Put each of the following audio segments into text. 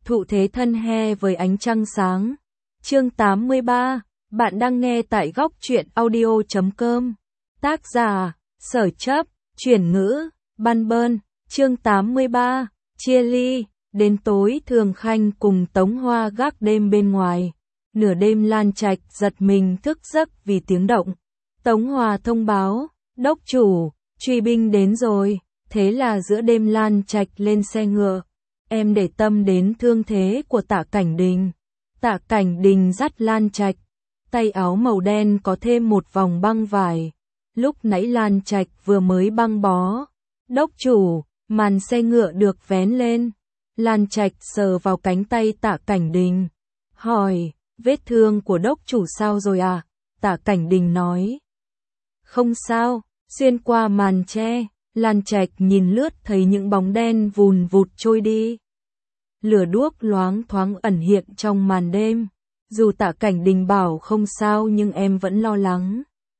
Thụ thế thân he với ánh trăng sáng. Chương 83, bạn đang nghe tại góc truyện audio.com. Tác giả, Sở Chấp, chuyển ngữ, Ban Bơn. Chương 83, chia ly. Đến tối Thường Khanh cùng Tống Hoa gác đêm bên ngoài. Nửa đêm Lan Trạch giật mình thức giấc vì tiếng động. Tống Hoa thông báo, đốc chủ, truy binh đến rồi. Thế là giữa đêm Lan Trạch lên xe ngựa. Em để tâm đến thương thế của Tạ Cảnh Đình. Tạ Cảnh Đình dắt Lan Trạch, tay áo màu đen có thêm một vòng băng vải. Lúc nãy Lan Trạch vừa mới băng bó. Đốc chủ, màn xe ngựa được vén lên. Lan Trạch sờ vào cánh tay Tạ Cảnh Đình, hỏi, vết thương của đốc chủ sao rồi à? Tạ Cảnh Đình nói, không sao. Xuyên qua màn che, Lan Trạch nhìn lướt thấy những bóng đen vùn vụt trôi đi. Lửa đuốc loáng thoáng ẩn hiện trong màn đêm. Dù Tạ Cảnh Đình bảo không sao nhưng em vẫn lo lắng.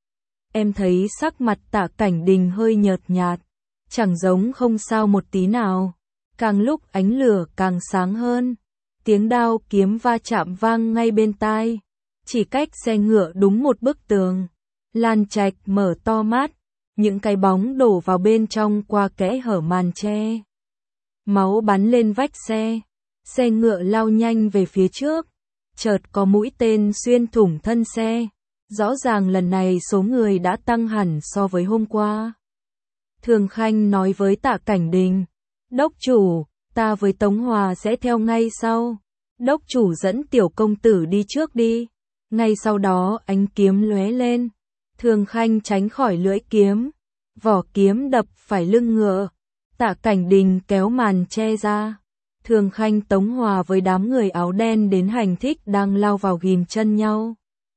Em thấy sắc mặt Tạ Cảnh Đình hơi nhợt nhạt, chẳng giống không sao một tí nào. Càng lúc ánh lửa càng sáng hơn. Tiếng đao kiếm va chạm vang ngay bên tai. Chỉ cách xe ngựa đúng một bức tường. Lan Trạch mở to mắt. Những cái bóng đổ vào bên trong qua kẽ hở màn che. Máu bắn lên vách xe. Xe ngựa lao nhanh về phía trước. Chợt có mũi tên xuyên thủng thân xe. Rõ ràng lần này số người đã tăng hẳn so với hôm qua. Thường Khanh nói với Tạ Cảnh Đình, đốc chủ, ta với Tống Hòa sẽ theo ngay sau. Đốc chủ dẫn tiểu công tử đi trước đi. Ngay sau đó ánh kiếm lóe lên. Thường Khanh tránh khỏi lưỡi kiếm. Vỏ kiếm đập phải lưng ngựa. Tạ Cảnh Đình kéo màn che ra. Thường Khanh Tống Hòa với đám người áo đen đến hành thích đang lao vào ghìm chân nhau.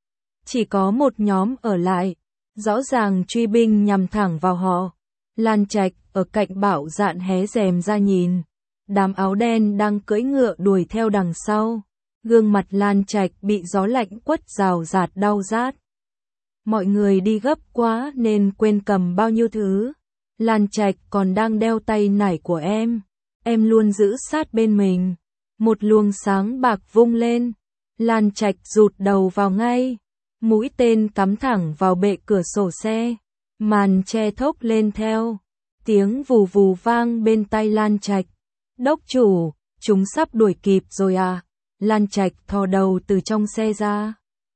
Chỉ có một nhóm ở lại. Rõ ràng truy binh nhằm thẳng vào họ. Lan Trạch ở cạnh Bảo Dạn hé rèm ra nhìn. Đám áo đen đang cưỡi ngựa đuổi theo đằng sau. Gương mặt Lan Trạch bị gió lạnh quất rào rạt đau rát. Mọi người đi gấp quá nên quên cầm bao nhiêu thứ. Lan Trạch còn đang đeo tay nải của em luôn giữ sát bên mình. Một luồng sáng bạc vung lên. Lan Trạch rụt đầu vào ngay. Mũi tên cắm thẳng vào bệ cửa sổ xe. Màn che thốc lên theo. Tiếng vù vù vang bên tai Lan Trạch. Đốc chủ, chúng sắp đuổi kịp rồi à? Lan Trạch thò đầu từ trong xe ra.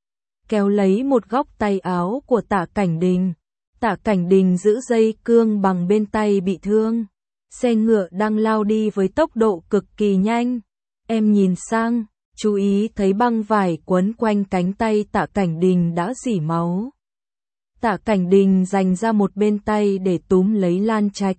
Kéo lấy một góc tay áo của Tạ Cảnh Đình. Tạ Cảnh Đình giữ dây cương bằng bên tay bị thương. Xe ngựa đang lao đi với tốc độ cực kỳ nhanh. Em nhìn sang, chú ý thấy băng vải quấn quanh cánh tay Tạ Cảnh Đình đã rỉ máu. Tạ Cảnh Đình dành ra một bên tay để túm lấy Lan Trạch.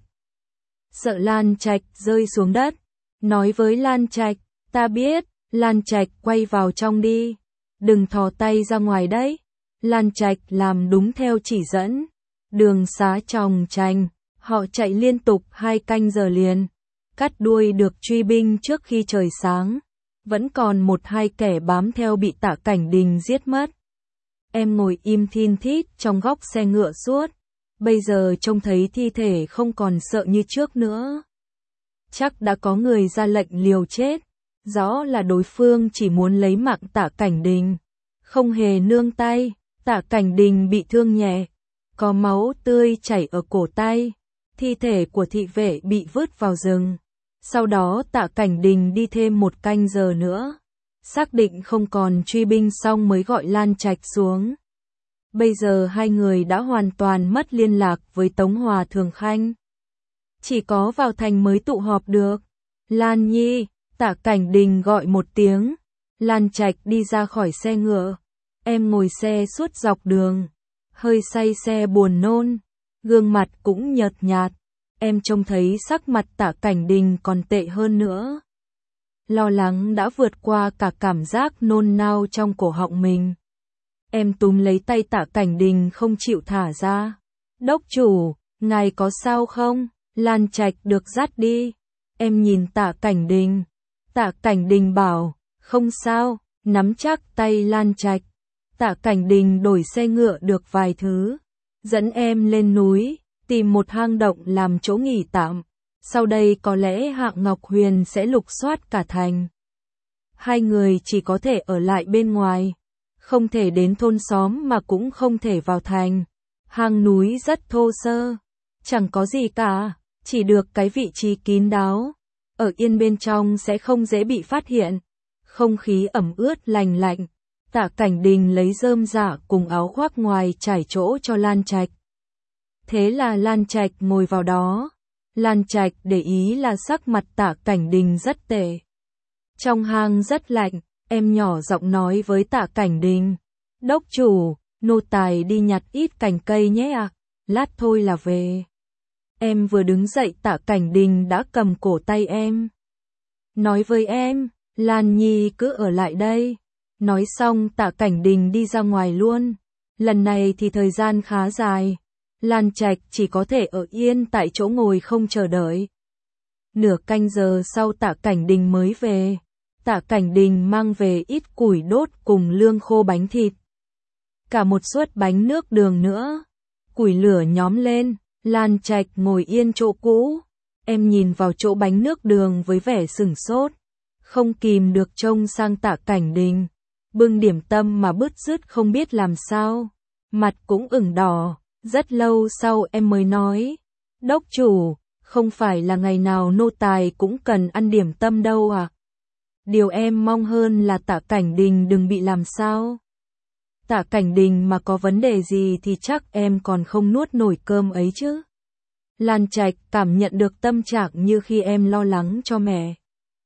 Sợ Lan Trạch rơi xuống đất. Nói với Lan Trạch, ta biết. Lan Trạch quay vào trong đi. Đừng thò tay ra ngoài đấy. Lan Trạch làm đúng theo chỉ dẫn. Đường xá chòng chành. Họ chạy liên tục 2 canh giờ liền. Cắt đuôi được truy binh trước khi trời sáng. Vẫn còn 1-2 kẻ bám theo bị Tạ Cảnh Đình giết mất. Em ngồi im thin thít trong góc xe ngựa suốt. Bây giờ trông thấy thi thể không còn sợ như trước nữa. Chắc đã có người ra lệnh liều chết. Rõ là đối phương chỉ muốn lấy mạng Tạ Cảnh Đình. Không hề nương tay. Tạ Cảnh Đình bị thương nhẹ. Có máu tươi chảy ở cổ tay. Thi thể của thị vệ bị vứt vào rừng. Sau đó Tạ Cảnh Đình đi thêm 1 canh giờ nữa. Xác định không còn truy binh xong mới gọi Lan Trạch xuống. Bây giờ hai người đã hoàn toàn mất liên lạc với Tống Hòa Thường Khanh. Chỉ có vào thành mới tụ họp được. Lan Nhi, Tạ Cảnh Đình gọi một tiếng. Lan Trạch đi ra khỏi xe ngựa. Em ngồi xe suốt dọc đường. Hơi say xe buồn nôn. Gương mặt cũng nhợt nhạt. Em trông thấy sắc mặt Tạ Cảnh Đình còn tệ hơn nữa. Lo lắng đã vượt qua cả cảm giác nôn nao trong cổ họng mình. Em túm lấy tay Tạ Cảnh Đình không chịu thả ra. Đốc chủ, ngài có sao không? Lan Trạch được dắt đi. Em nhìn Tạ Cảnh Đình. Tạ Cảnh Đình bảo, không sao, nắm chắc tay Lan Trạch. Tạ Cảnh Đình đổi xe ngựa được vài thứ. Dẫn em lên núi, tìm một hang động làm chỗ nghỉ tạm. Sau đây có lẽ Hạng Ngọc Huyền sẽ lục soát cả thành. Hai người chỉ có thể ở lại bên ngoài, không thể đến thôn xóm mà cũng không thể vào thành. Hang núi rất thô sơ, chẳng có gì cả, chỉ được cái vị trí kín đáo. Ở yên bên trong sẽ không dễ bị phát hiện. Không khí ẩm ướt lành lạnh. Tạ Cảnh Đình lấy rơm rạ cùng áo khoác ngoài trải chỗ cho Lan Trạch. Thế là Lan Trạch ngồi vào đó. Lan Trạch để ý là sắc mặt Tạ Cảnh Đình rất tệ. Trong hang rất lạnh, em nhỏ giọng nói với Tạ Cảnh Đình. Đốc chủ, nô tài đi nhặt ít cành cây nhé ạ, lát thôi là về. Em vừa đứng dậy Tạ Cảnh Đình đã cầm cổ tay em. Nói với em, Lan Nhi cứ ở lại đây. Nói xong Tạ Cảnh Đình đi ra ngoài luôn. Lần này thì thời gian khá dài. Lan Trạch chỉ có thể ở yên tại chỗ ngồi không chờ đợi. Nửa canh giờ sau Tạ Cảnh Đình mới về. Tạ Cảnh Đình mang về ít củi đốt cùng lương khô bánh thịt. Cả một suất bánh nước đường nữa. Củi lửa nhóm lên, Lan Trạch ngồi yên chỗ cũ. Em nhìn vào chỗ bánh nước đường với vẻ sửng sốt. Không kìm được trông sang Tạ Cảnh Đình. Bưng điểm tâm mà bứt rứt không biết làm sao. Mặt cũng ửng đỏ. Rất lâu sau em mới nói. Đốc chủ, không phải là ngày nào nô tài cũng cần ăn điểm tâm đâu à? Điều em mong hơn là Tạ Cảnh Đình đừng bị làm sao. Tạ Cảnh Đình mà có vấn đề gì thì chắc em còn không nuốt nổi cơm ấy chứ. Lan Trạch cảm nhận được tâm trạng như khi em lo lắng cho mẹ.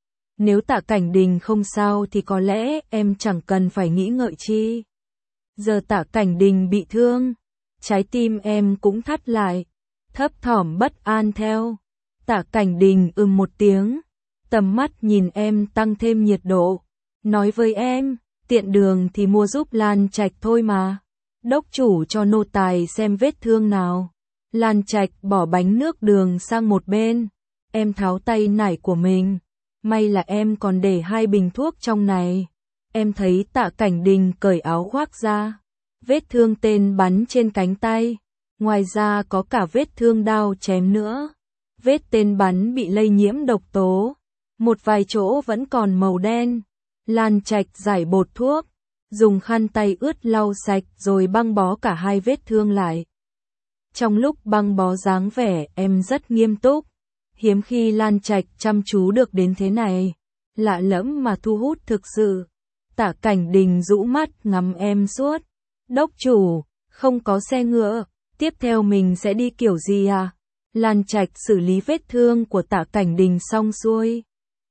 Nếu Tạ Cảnh Đình không sao thì có lẽ em chẳng cần phải nghĩ ngợi chi. Giờ Tạ Cảnh Đình bị thương, trái tim em cũng thắt lại, thấp thỏm bất an theo. Tạ Cảnh Đình một tiếng, tầm mắt nhìn em tăng thêm nhiệt độ, nói với em, tiện đường thì mua giúp Lan Trạch thôi mà. Đốc chủ cho nô tài xem vết thương nào. Lan Trạch bỏ bánh nước đường sang một bên, em tháo tay nải của mình. May là em còn để 2 bình thuốc trong này. Em thấy Tạ Cảnh Đình cởi áo khoác ra. Vết thương tên bắn trên cánh tay. Ngoài ra có cả vết thương đao chém nữa. Vết tên bắn bị lây nhiễm độc tố. Một vài chỗ vẫn còn màu đen. Lan Trạch giải bột thuốc. Dùng khăn tay ướt lau sạch rồi băng bó cả 2 vết thương lại. Trong lúc băng bó dáng vẻ em rất nghiêm túc. Hiếm khi Lan Trạch chăm chú được đến thế này. Lạ lẫm mà thu hút thực sự. Tạ Cảnh Đình rũ mắt ngắm em suốt. Đốc chủ, không có xe ngựa, tiếp theo mình sẽ đi kiểu gì à? Lan Trạch xử lý vết thương của Tạ Cảnh Đình xong xuôi.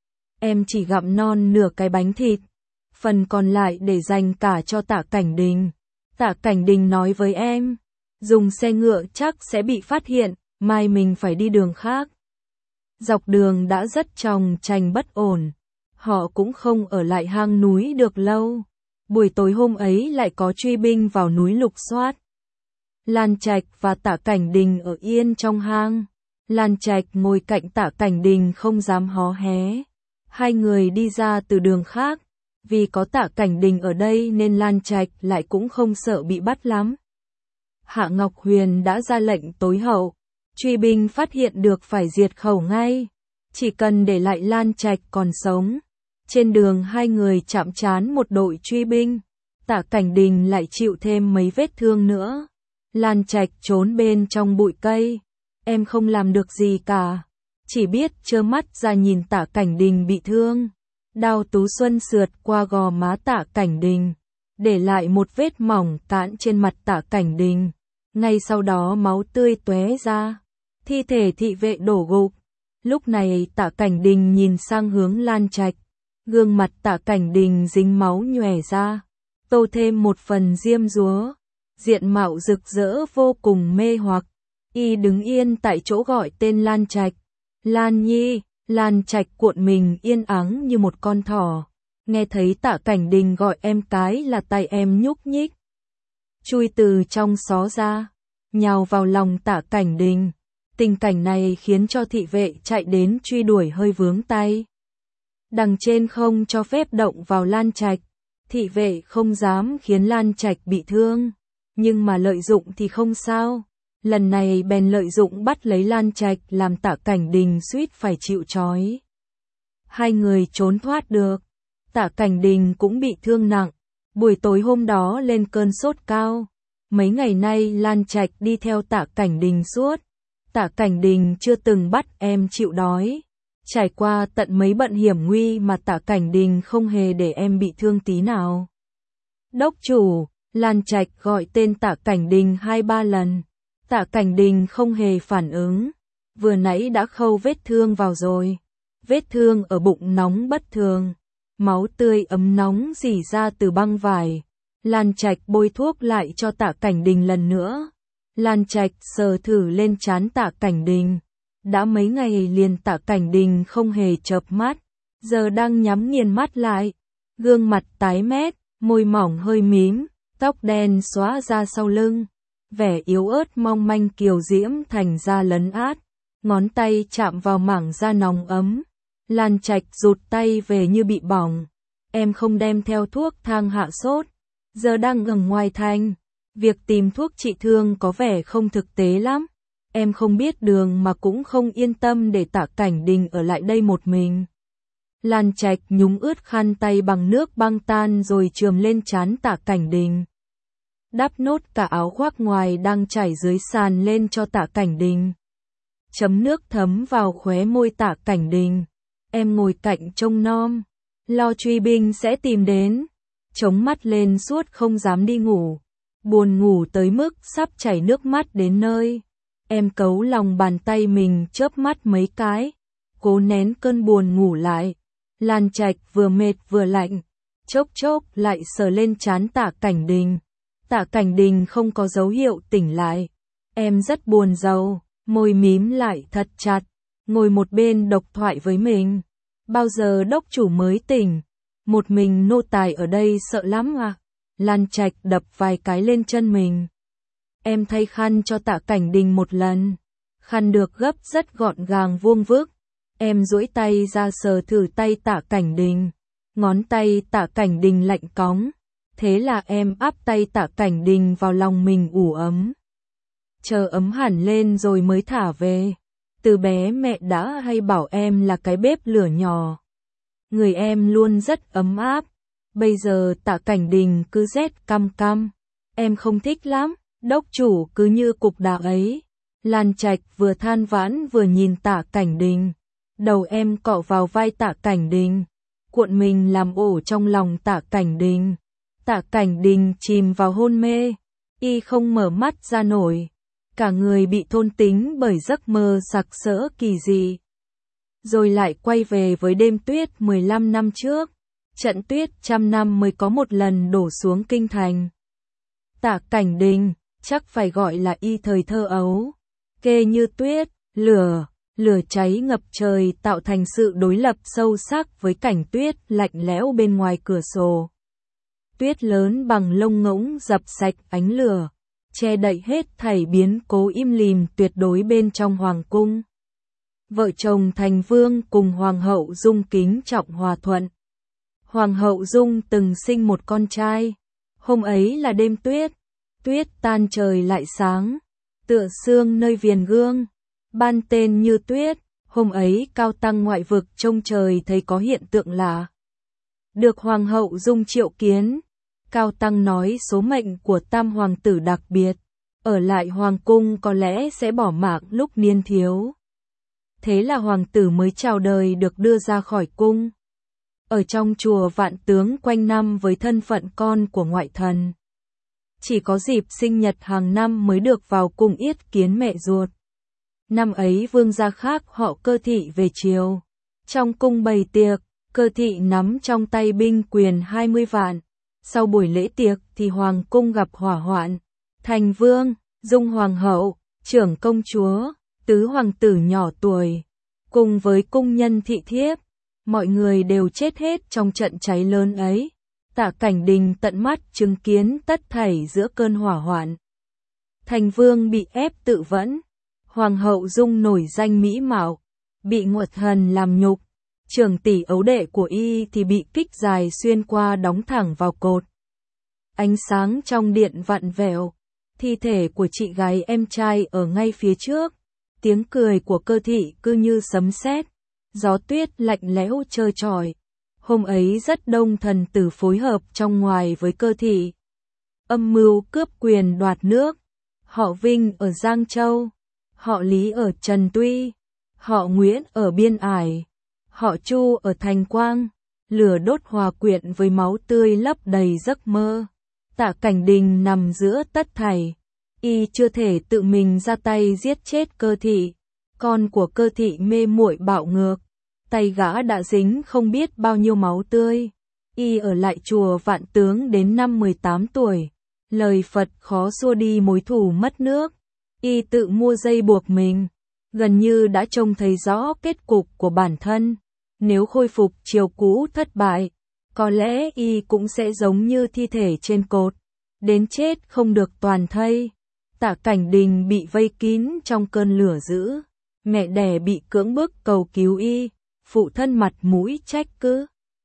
Em chỉ gặm non nửa cái bánh thịt. Phần còn lại để dành cả cho Tạ Cảnh Đình. Tạ Cảnh Đình nói với em. Dùng xe ngựa chắc sẽ bị phát hiện, mai mình phải đi đường khác. Dọc đường đã rất chòng chành bất ổn. Họ cũng không ở lại hang núi được lâu. Buổi tối hôm ấy lại có truy binh vào núi lục soát. Lan Trạch và Tạ Cảnh Đình ở yên trong hang. Lan Trạch ngồi cạnh Tạ Cảnh Đình không dám hó hé. Hai người đi ra từ đường khác. Vì có Tạ Cảnh Đình ở đây nên Lan Trạch lại cũng không sợ bị bắt lắm. Hạ Ngọc Huyền đã ra lệnh tối hậu. Truy binh phát hiện được phải diệt khẩu ngay. Chỉ cần để lại Lan Trạch còn sống. Trên đường hai người chạm trán một đội truy binh. Tạ Cảnh Đình lại chịu thêm mấy vết thương nữa. Lan Trạch trốn bên trong bụi cây. Em không làm được gì cả. Chỉ biết trơ mắt ra nhìn Tạ Cảnh Đình bị thương. Đao Tú Xuân sượt qua gò má Tạ Cảnh Đình. Để lại một vết mỏng cạn trên mặt Tạ Cảnh Đình. Ngay sau đó máu tươi tóe ra. Thi thể thị vệ đổ gục. Lúc này Tạ Cảnh Đình nhìn sang hướng Lan Trạch. Gương mặt Tạ Cảnh Đình dính máu nhòe ra. Tô thêm một phần diêm dúa. Diện mạo rực rỡ vô cùng mê hoặc. Y đứng yên tại chỗ gọi tên Lan Trạch. Lan Nhi. Lan Trạch cuộn mình yên ắng như một con thỏ. Nghe thấy Tạ Cảnh Đình gọi em cái là tay em nhúc nhích. Chui từ trong xó ra. Nhào vào lòng Tạ Cảnh Đình. Tình cảnh này khiến cho thị vệ chạy đến truy đuổi hơi vướng tay. Đằng trên không cho phép động vào Lan Trạch. Thị vệ không dám khiến Lan Trạch bị thương. Nhưng mà lợi dụng thì không sao. Lần này bèn lợi dụng bắt lấy Lan Trạch làm Tạ Cảnh Đình suýt phải chịu trói. Hai người trốn thoát được. Tạ Cảnh Đình cũng bị thương nặng, buổi tối hôm đó lên cơn sốt cao. Mấy ngày nay Lan Trạch đi theo Tạ Cảnh Đình suốt. Tạ Cảnh Đình chưa từng bắt em chịu đói. Trải qua tận mấy bận hiểm nguy mà Tạ Cảnh Đình không hề để em bị thương tí nào. Đốc chủ, Lan Trạch gọi tên Tạ Cảnh Đình 2-3 lần. Tạ Cảnh Đình không hề phản ứng. Vừa nãy đã khâu vết thương vào rồi. Vết thương ở bụng nóng bất thường. Máu tươi ấm nóng rỉ ra từ băng vải. Lan Trạch bôi thuốc lại cho Tạ Cảnh Đình lần nữa. Lan Trạch sờ thử lên trán Tạ Cảnh Đình. Đã mấy ngày liền Tạ Cảnh Đình không hề chợp mắt. Giờ đang nhắm nghiền mắt lại. Gương mặt tái mét, môi mỏng hơi mím, tóc đen xóa ra sau lưng. Vẻ yếu ớt mong manh kiều diễm thành ra lấn át. Ngón tay chạm vào mảng da nóng ấm. Lan Trạch rụt tay về như bị bỏng. Em không đem theo thuốc thang hạ sốt. Giờ đang ở ngoài thành. Việc tìm thuốc trị thương có vẻ không thực tế lắm. Em không biết đường mà cũng không yên tâm để Tạ Cảnh Đình ở lại đây một mình. Lan Trạch nhúng ướt khăn tay bằng nước băng tan rồi chườm lên trán Tạ Cảnh Đình. Đắp nốt cả áo khoác ngoài đang trải dưới sàn lên cho Tạ Cảnh Đình. Chấm nước thấm vào khóe môi Tạ Cảnh Đình. Em ngồi cạnh trông nom. Lo truy binh sẽ tìm đến. Chống mắt lên suốt không dám đi ngủ. Buồn ngủ tới mức sắp chảy nước mắt đến nơi. Em cấu lòng bàn tay mình chớp mắt mấy cái. Cố nén cơn buồn ngủ lại. Lan Trạch vừa mệt vừa lạnh. Chốc chốc lại sờ lên trán Tạ Cảnh Đình. Tạ Cảnh Đình không có dấu hiệu tỉnh lại. Em rất buồn rầu, môi mím lại thật chặt. Ngồi một bên độc thoại với mình. Bao giờ đốc chủ mới tỉnh? Một mình nô tài ở đây sợ lắm à? Lan Trạch đập vài cái lên chân mình. Em thay khăn cho Tạ Cảnh Đình một lần. Khăn được gấp rất gọn gàng vuông vức. Em duỗi tay ra sờ thử tay Tạ Cảnh Đình. Ngón tay Tạ Cảnh Đình lạnh cóng. Thế là em áp tay Tạ Cảnh Đình vào lòng mình ủ ấm. Chờ ấm hẳn lên rồi mới thả về. Từ bé mẹ đã hay bảo em là cái bếp lửa nhỏ. Người em luôn rất ấm áp. Bây giờ Tạ Cảnh Đình cứ rét căm căm. Em không thích lắm, đốc chủ cứ như cục đá ấy. Lan Trạch vừa than vãn vừa nhìn Tạ Cảnh Đình. Đầu em cọ vào vai Tạ Cảnh Đình. Cuộn mình làm ổ trong lòng Tạ Cảnh Đình. Tạ Cảnh Đình chìm vào hôn mê. Y không mở mắt ra nổi. Cả người bị thôn tính bởi giấc mơ sặc sỡ kỳ dị. Rồi lại quay về với đêm tuyết 15 năm trước. Trận tuyết 100 năm mới có một lần đổ xuống kinh thành. Tạ Cảnh Đình, chắc phải gọi là y thời thơ ấu. Kê như tuyết, lửa cháy ngập trời tạo thành sự đối lập sâu sắc với cảnh tuyết lạnh lẽo bên ngoài cửa sổ. Tuyết lớn bằng lông ngỗng dập sạch ánh lửa, che đậy hết thảy biến cố im lìm tuyệt đối bên trong hoàng cung. Vợ chồng Thành Vương cùng Hoàng hậu Dung kính trọng hòa thuận. Hoàng hậu Dung từng sinh một con trai. Hôm ấy là đêm tuyết. Tuyết tan trời lại sáng. Tựa sương nơi viền gương. Ban tên như tuyết. Hôm ấy Cao Tăng ngoại vực trông trời thấy có hiện tượng lạ. Được Hoàng hậu Dung triệu kiến. Cao Tăng nói số mệnh của tam hoàng tử đặc biệt. Ở lại hoàng cung có lẽ sẽ bỏ mạng lúc niên thiếu. Thế là hoàng tử mới chào đời được đưa ra khỏi cung. Ở trong chùa Vạn Tướng quanh năm với thân phận con của ngoại thần. Chỉ có dịp sinh nhật hàng năm mới được vào cung yết kiến mẹ ruột. Năm ấy vương gia khác họ Cơ Thị về triều. Trong cung bày tiệc, Cơ Thị nắm trong tay binh quyền 20 vạn. Sau buổi lễ tiệc thì hoàng cung gặp hỏa hoạn. Thành Vương, Dung hoàng hậu, trưởng công chúa, tứ hoàng tử nhỏ tuổi, cùng với cung nhân thị thiếp, mọi người đều chết hết trong trận cháy lớn ấy. Tạ Cảnh Đình tận mắt chứng kiến tất thảy giữa cơn hỏa hoạn. Thành Vương bị ép tự vẫn, hoàng hậu Dung nổi danh mỹ mạo, bị Nguyệt Thần làm nhục, trưởng tỷ ấu đệ của y thì bị kích dài xuyên qua đóng thẳng vào cột. Ánh sáng trong điện vặn vẹo, thi thể của chị gái em trai ở ngay phía trước, tiếng cười của Cơ Thị cứ như sấm sét, gió tuyết lạnh lẽo trơ trọi. Hôm ấy rất đông thần tử phối hợp trong ngoài với Cơ Thị. Âm mưu cướp quyền đoạt nước. Họ Vinh ở Giang Châu, họ Lý ở Trần Tuy, họ Nguyễn ở Biên Ải, họ Chu ở Thành Quang. Lửa đốt hòa quyện với máu tươi lấp đầy giấc mơ. Tạ Cảnh Đình nằm giữa tất thảy. Y chưa thể tự mình ra tay giết chết Cơ Thị. Con của Cơ Thị mê muội bạo ngược. Tay gã đã dính không biết bao nhiêu máu tươi. Y ở lại chùa Vạn Tướng đến năm 18 tuổi. Lời Phật khó xua đi mối thù mất nước. Y tự mua dây buộc mình. Gần như đã trông thấy rõ kết cục của bản thân. Nếu khôi phục chiều cũ thất bại, có lẽ y cũng sẽ giống như thi thể trên cột. Đến chết không được toàn thây. Tạ Cảnh Đình bị vây kín trong cơn lửa dữ. Mẹ đẻ bị cưỡng bức cầu cứu y. Phụ thân mặt mũi trách cứ.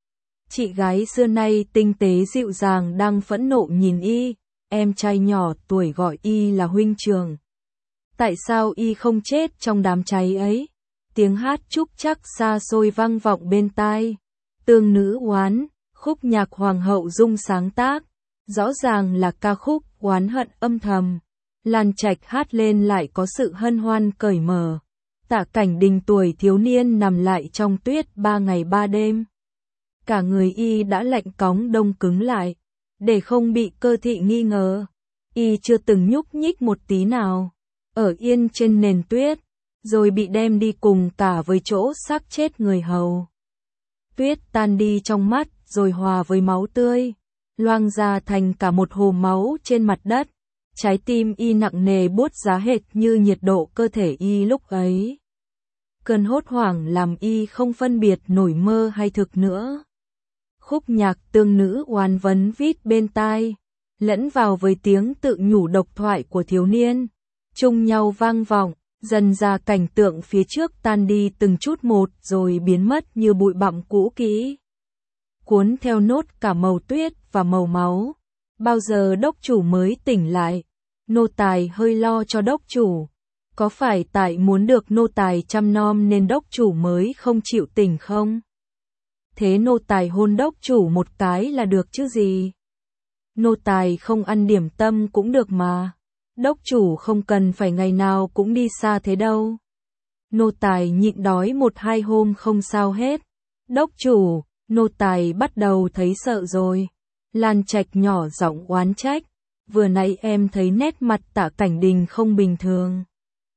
Chị gái xưa nay tinh tế dịu dàng đang phẫn nộ nhìn y. Em trai nhỏ tuổi gọi y là huynh trường. Tại sao y không chết trong đám cháy ấy? Tiếng hát trúc trắc xa xôi vang vọng bên tai. Tương nữ oán, khúc nhạc Hoàng hậu Dung sáng tác. Rõ ràng là ca khúc oán hận âm thầm. Lan Trạch hát lên lại có sự hân hoan cởi mở. Tạ Cảnh Đình tuổi thiếu niên nằm lại trong tuyết 3 ngày 3 đêm. Cả người y đã lạnh cóng đông cứng lại. Để không bị Cơ Thị nghi ngờ, y chưa từng nhúc nhích một tí nào. Ở yên trên nền tuyết, rồi bị đem đi cùng cả với chỗ xác chết người hầu. Tuyết tan đi trong mắt, rồi hòa với máu tươi, loang ra thành cả một hồ máu trên mặt đất. Trái tim y nặng nề buốt giá hệt như nhiệt độ cơ thể y lúc ấy. Cơn hốt hoảng làm y không phân biệt nổi mơ hay thực nữa. Khúc nhạc tương nữ oán vấn vít bên tai, lẫn vào với tiếng tự nhủ độc thoại của thiếu niên, chung nhau vang vọng. Dần ra cảnh tượng phía trước tan đi từng chút một rồi biến mất như bụi bặm cũ kỹ. Cuốn theo nốt cả màu tuyết và màu máu. Bao giờ đốc chủ mới tỉnh lại? Nô tài hơi lo cho đốc chủ. Có phải tại muốn được nô tài chăm nom nên đốc chủ mới không chịu tỉnh không? Thế nô tài hôn đốc chủ một cái là được chứ gì? Nô tài không ăn điểm tâm cũng được mà. Đốc chủ không cần phải ngày nào cũng đi xa thế đâu. Nô tài nhịn đói 1-2 hôm không sao hết. Đốc chủ, nô tài bắt đầu thấy sợ rồi. Lan Trạch nhỏ giọng oán trách. Vừa nãy em thấy nét mặt Tạ Cảnh Đình không bình thường.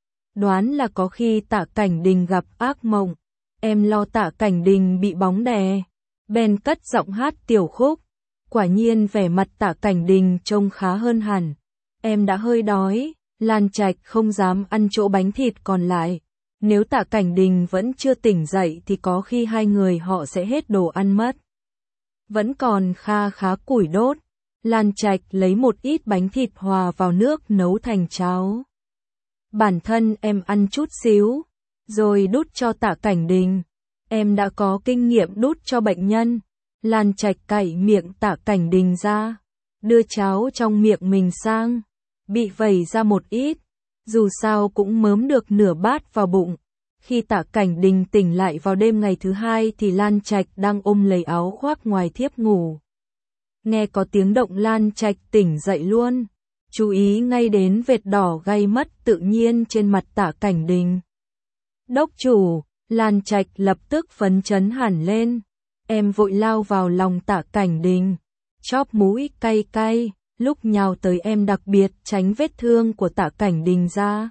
Đoán là có khi Tạ Cảnh Đình gặp ác mộng. Em lo Tạ Cảnh Đình bị bóng đè. Bèn cất giọng hát tiểu khúc. Quả nhiên vẻ mặt Tạ Cảnh Đình trông khá hơn hẳn. Em đã hơi đói. Lan Trạch không dám ăn chỗ bánh thịt còn lại. Nếu Tạ Cảnh Đình vẫn chưa tỉnh dậy thì có khi hai người họ sẽ hết đồ ăn mất. Vẫn còn kha khá củi đốt. Lan Trạch lấy một ít bánh thịt hòa vào nước nấu thành cháo. Bản thân em ăn chút xíu, rồi đút cho Tạ Cảnh Đình. Em đã có kinh nghiệm đút cho bệnh nhân. Lan Trạch cạy miệng Tạ Cảnh Đình ra, đưa cháo trong miệng mình sang, bị vẩy ra một ít, dù sao cũng mớm được nửa bát vào bụng. Khi Tạ Cảnh Đình tỉnh lại vào đêm ngày thứ hai thì Lan Trạch đang ôm lấy áo khoác ngoài thiếp ngủ. Nghe có tiếng động Lan Trạch tỉnh dậy luôn, chú ý ngay đến vệt đỏ gay mất tự nhiên trên mặt Tạ Cảnh Đình. Đốc chủ, Lan Trạch lập tức phấn chấn hẳn lên. Em vội lao vào lòng Tạ Cảnh Đình, chóp mũi cay cay, lúc nhào tới em đặc biệt tránh vết thương của Tạ Cảnh Đình ra.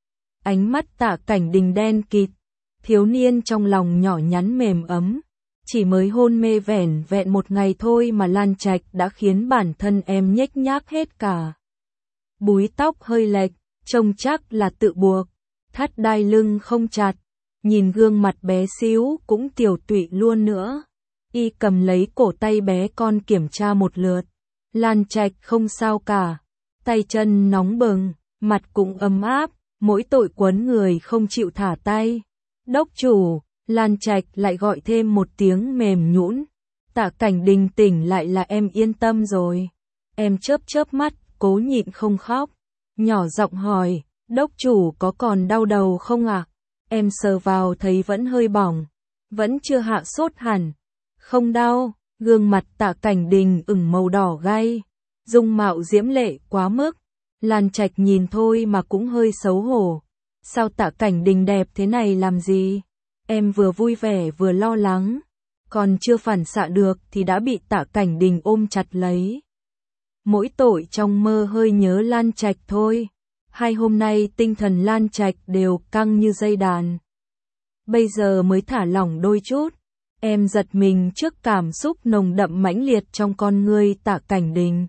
Ánh mắt Tạ Cảnh Đình đen kịt, thiếu niên trong lòng nhỏ nhắn mềm ấm. Chỉ mới hôn mê vẻn vẹn một ngày thôi mà Lan Trạch đã khiến bản thân em nhếch nhác hết cả. Búi tóc hơi lệch, trông chắc là tự buộc, thắt đai lưng không chặt, nhìn gương mặt bé xíu cũng tiểu tụy luôn nữa. Y cầm lấy cổ tay bé con kiểm tra một lượt. Lan Trạch không sao cả, tay chân nóng bừng, mặt cũng ấm áp, mỗi tội quấn người không chịu thả tay. Đốc chủ, Lan Trạch lại gọi thêm một tiếng mềm nhũn. Tạ Cảnh Đình tỉnh lại là em yên tâm rồi. Em chớp chớp mắt, cố nhịn không khóc. Nhỏ giọng hỏi, đốc chủ có còn đau đầu không ạ? Em sờ vào thấy vẫn hơi bỏng, vẫn chưa hạ sốt hẳn. Không đau, gương mặt Tạ Cảnh Đình ửng màu đỏ gay, dung mạo diễm lệ quá mức. Lan Trạch nhìn thôi mà cũng hơi xấu hổ. Sao Tạ Cảnh Đình đẹp thế này làm gì? Em vừa vui vẻ vừa lo lắng. Còn chưa phản xạ được thì đã bị Tạ Cảnh Đình ôm chặt lấy. Mỗi tội trong mơ hơi nhớ Lan Trạch thôi. Hai hôm nay tinh thần Lan Trạch đều căng như dây đàn. Bây giờ mới thả lỏng đôi chút. Em giật mình trước cảm xúc nồng đậm mãnh liệt trong con ngươi Tạ Cảnh Đình.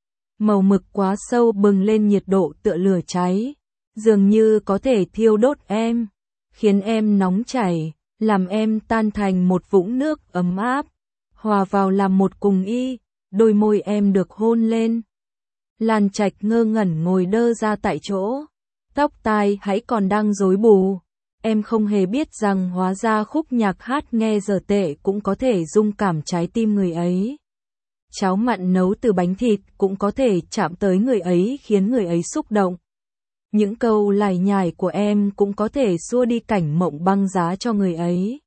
Màu mực quá sâu bừng lên nhiệt độ tựa lửa cháy. Dường như có thể thiêu đốt em. Khiến em nóng chảy, làm em tan thành một vũng nước ấm áp. Hòa vào làm một cùng y, đôi môi em được hôn lên. Lan Trạch ngơ ngẩn ngồi đơ ra tại chỗ. Tóc tai hãy còn đang rối bù. Em không hề biết rằng hóa ra khúc nhạc hát nghe dở tệ cũng có thể rung cảm trái tim người ấy. Cháo mặn nấu từ bánh thịt cũng có thể chạm tới người ấy khiến người ấy xúc động. Những câu lải nhải của em cũng có thể xua đi cảnh mộng băng giá cho người ấy.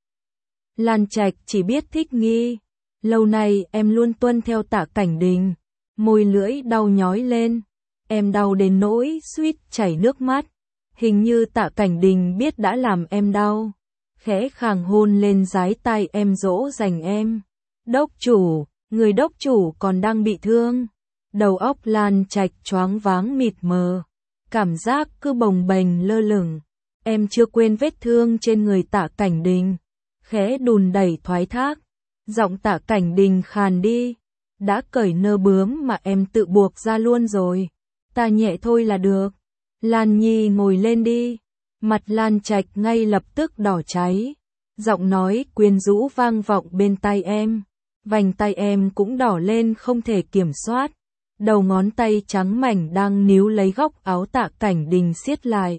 Lan Trạch chỉ biết thích nghi. Lâu nay em luôn tuân theo Tạ Cảnh Đình. Môi lưỡi đau nhói lên. Em đau đến nỗi suýt chảy nước mắt. Hình như Tạ Cảnh Đình biết đã làm em đau. Khẽ khàng hôn lên dái tai em dỗ dành em. Đốc chủ, người đốc chủ còn đang bị thương. Đầu óc Lan Trạch choáng váng mịt mờ. Cảm giác cứ bồng bềnh lơ lửng. Em chưa quên vết thương trên người Tạ Cảnh Đình. Khẽ đùn đẩy thoái thác. Giọng Tạ Cảnh Đình khàn đi. Đã cởi nơ bướm mà em tự buộc ra luôn rồi. Ta nhẹ thôi là được. Lan Nhi ngồi lên đi. Mặt Lan Trạch ngay lập tức đỏ cháy. Giọng nói quyến rũ vang vọng bên tai em. Vành tay em cũng đỏ lên không thể kiểm soát. Đầu ngón tay trắng mảnh đang níu lấy góc áo Tạ Cảnh Đình siết lại.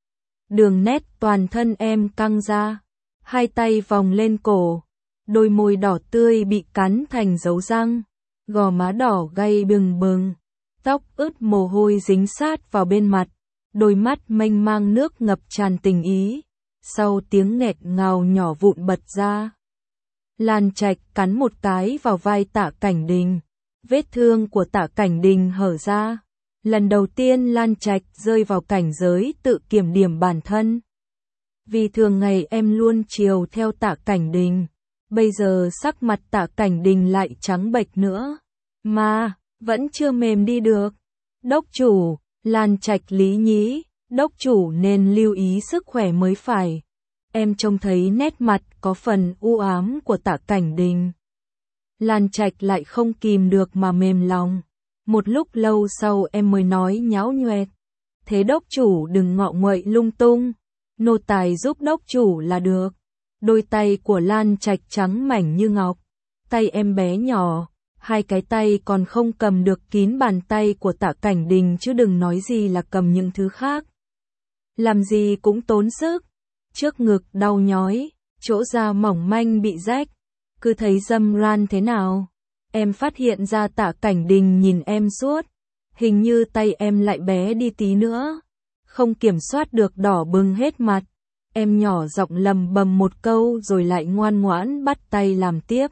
Đường nét toàn thân em căng ra. Hai tay vòng lên cổ. Đôi môi đỏ tươi bị cắn thành dấu răng. Gò má đỏ gay bừng bừng. Tóc ướt mồ hôi dính sát vào bên mặt. Đôi mắt mênh mang nước ngập tràn tình ý. Sau tiếng nghẹt ngào nhỏ vụn bật ra. Lan Trạch cắn một cái vào vai Tạ Cảnh Đình. Vết thương của Tạ Cảnh Đình hở ra. Lần đầu tiên Lan Trạch rơi vào cảnh giới tự kiểm điểm bản thân. Vì thường ngày em luôn chiều theo Tạ Cảnh Đình. Bây giờ sắc mặt Tạ Cảnh Đình lại trắng bệch nữa. Mà, vẫn chưa mềm đi được. Đốc chủ, Lan Trạch lý nhí. Đốc chủ nên lưu ý sức khỏe mới phải. Em trông thấy nét mặt có phần u ám của Tạ Cảnh Đình. Lan Trạch lại không kìm được mà mềm lòng. Một lúc lâu sau em mới nói nhão nhoẹt. Thế đốc chủ đừng ngọ nguậy lung tung. Nô tài giúp đốc chủ là được. Đôi tay của Lan Trạch trắng mảnh như ngọc. Tay em bé nhỏ. Hai cái tay còn không cầm được kín bàn tay của Tạ Cảnh Đình chứ đừng nói gì là cầm những thứ khác. Làm gì cũng tốn sức. Trước ngực đau nhói. Chỗ da mỏng manh bị rách. Cứ thấy dâm ran thế nào. Em phát hiện ra Tạ Cảnh Đình nhìn em suốt. Hình như tay em lại bé đi tí nữa. Không kiểm soát được đỏ bừng hết mặt. Em nhỏ giọng lầm bầm một câu rồi lại ngoan ngoãn bắt tay làm tiếp.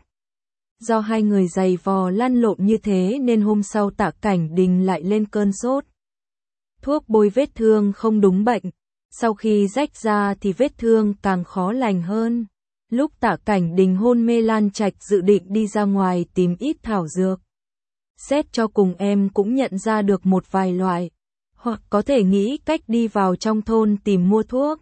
Do hai người giày vò lăn lộn như thế nên hôm sau Tạ Cảnh Đình lại lên cơn sốt. Thuốc bôi vết thương không đúng bệnh. Sau khi rách ra thì vết thương càng khó lành hơn. Lúc Tạ Cảnh Đình hôn mê Lan Trạch dự định đi ra ngoài tìm ít thảo dược. Xét cho cùng em cũng nhận ra được một vài loại. Hoặc có thể nghĩ cách đi vào trong thôn tìm mua thuốc.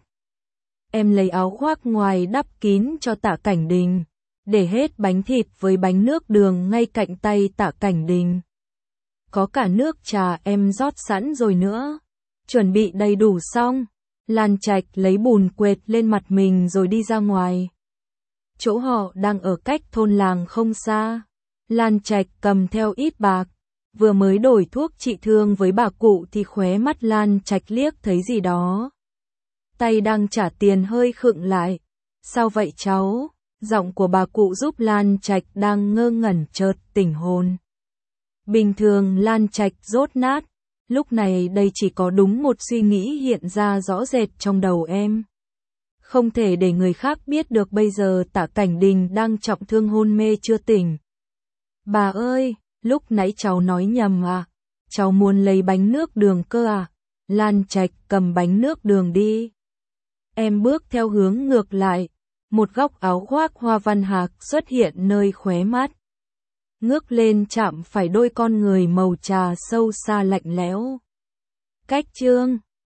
Em lấy áo khoác ngoài đắp kín cho Tạ Cảnh Đình. Để hết bánh thịt với bánh nước đường ngay cạnh tay Tạ Cảnh Đình. Có cả nước trà em rót sẵn rồi nữa. Chuẩn bị đầy đủ xong. Lan Trạch lấy bùn quệt lên mặt mình rồi đi ra ngoài. Chỗ họ đang ở cách thôn làng không xa. Lan Trạch cầm theo ít bạc. Vừa mới đổi thuốc trị thương với bà cụ thì khóe mắt Lan Trạch liếc thấy gì đó. Tay đang trả tiền hơi khựng lại. Sao vậy cháu? Giọng của bà cụ giúp Lan Trạch đang ngơ ngẩn chợt tỉnh hồn. Bình thường Lan Trạch dốt nát. Lúc này đây chỉ có đúng một suy nghĩ hiện ra rõ rệt trong đầu em. Không thể để người khác biết được bây giờ Tạ Cảnh Đình đang trọng thương hôn mê chưa tỉnh. Bà ơi, lúc nãy cháu nói nhầm à? Cháu muốn lấy bánh nước đường cơ à? Lan Trạch cầm bánh nước đường đi. Em bước theo hướng ngược lại. Một góc áo khoác hoa văn hạc xuất hiện nơi khóe mắt. Ngước lên chạm phải đôi con người màu trà sâu xa lạnh lẽo. Cách chương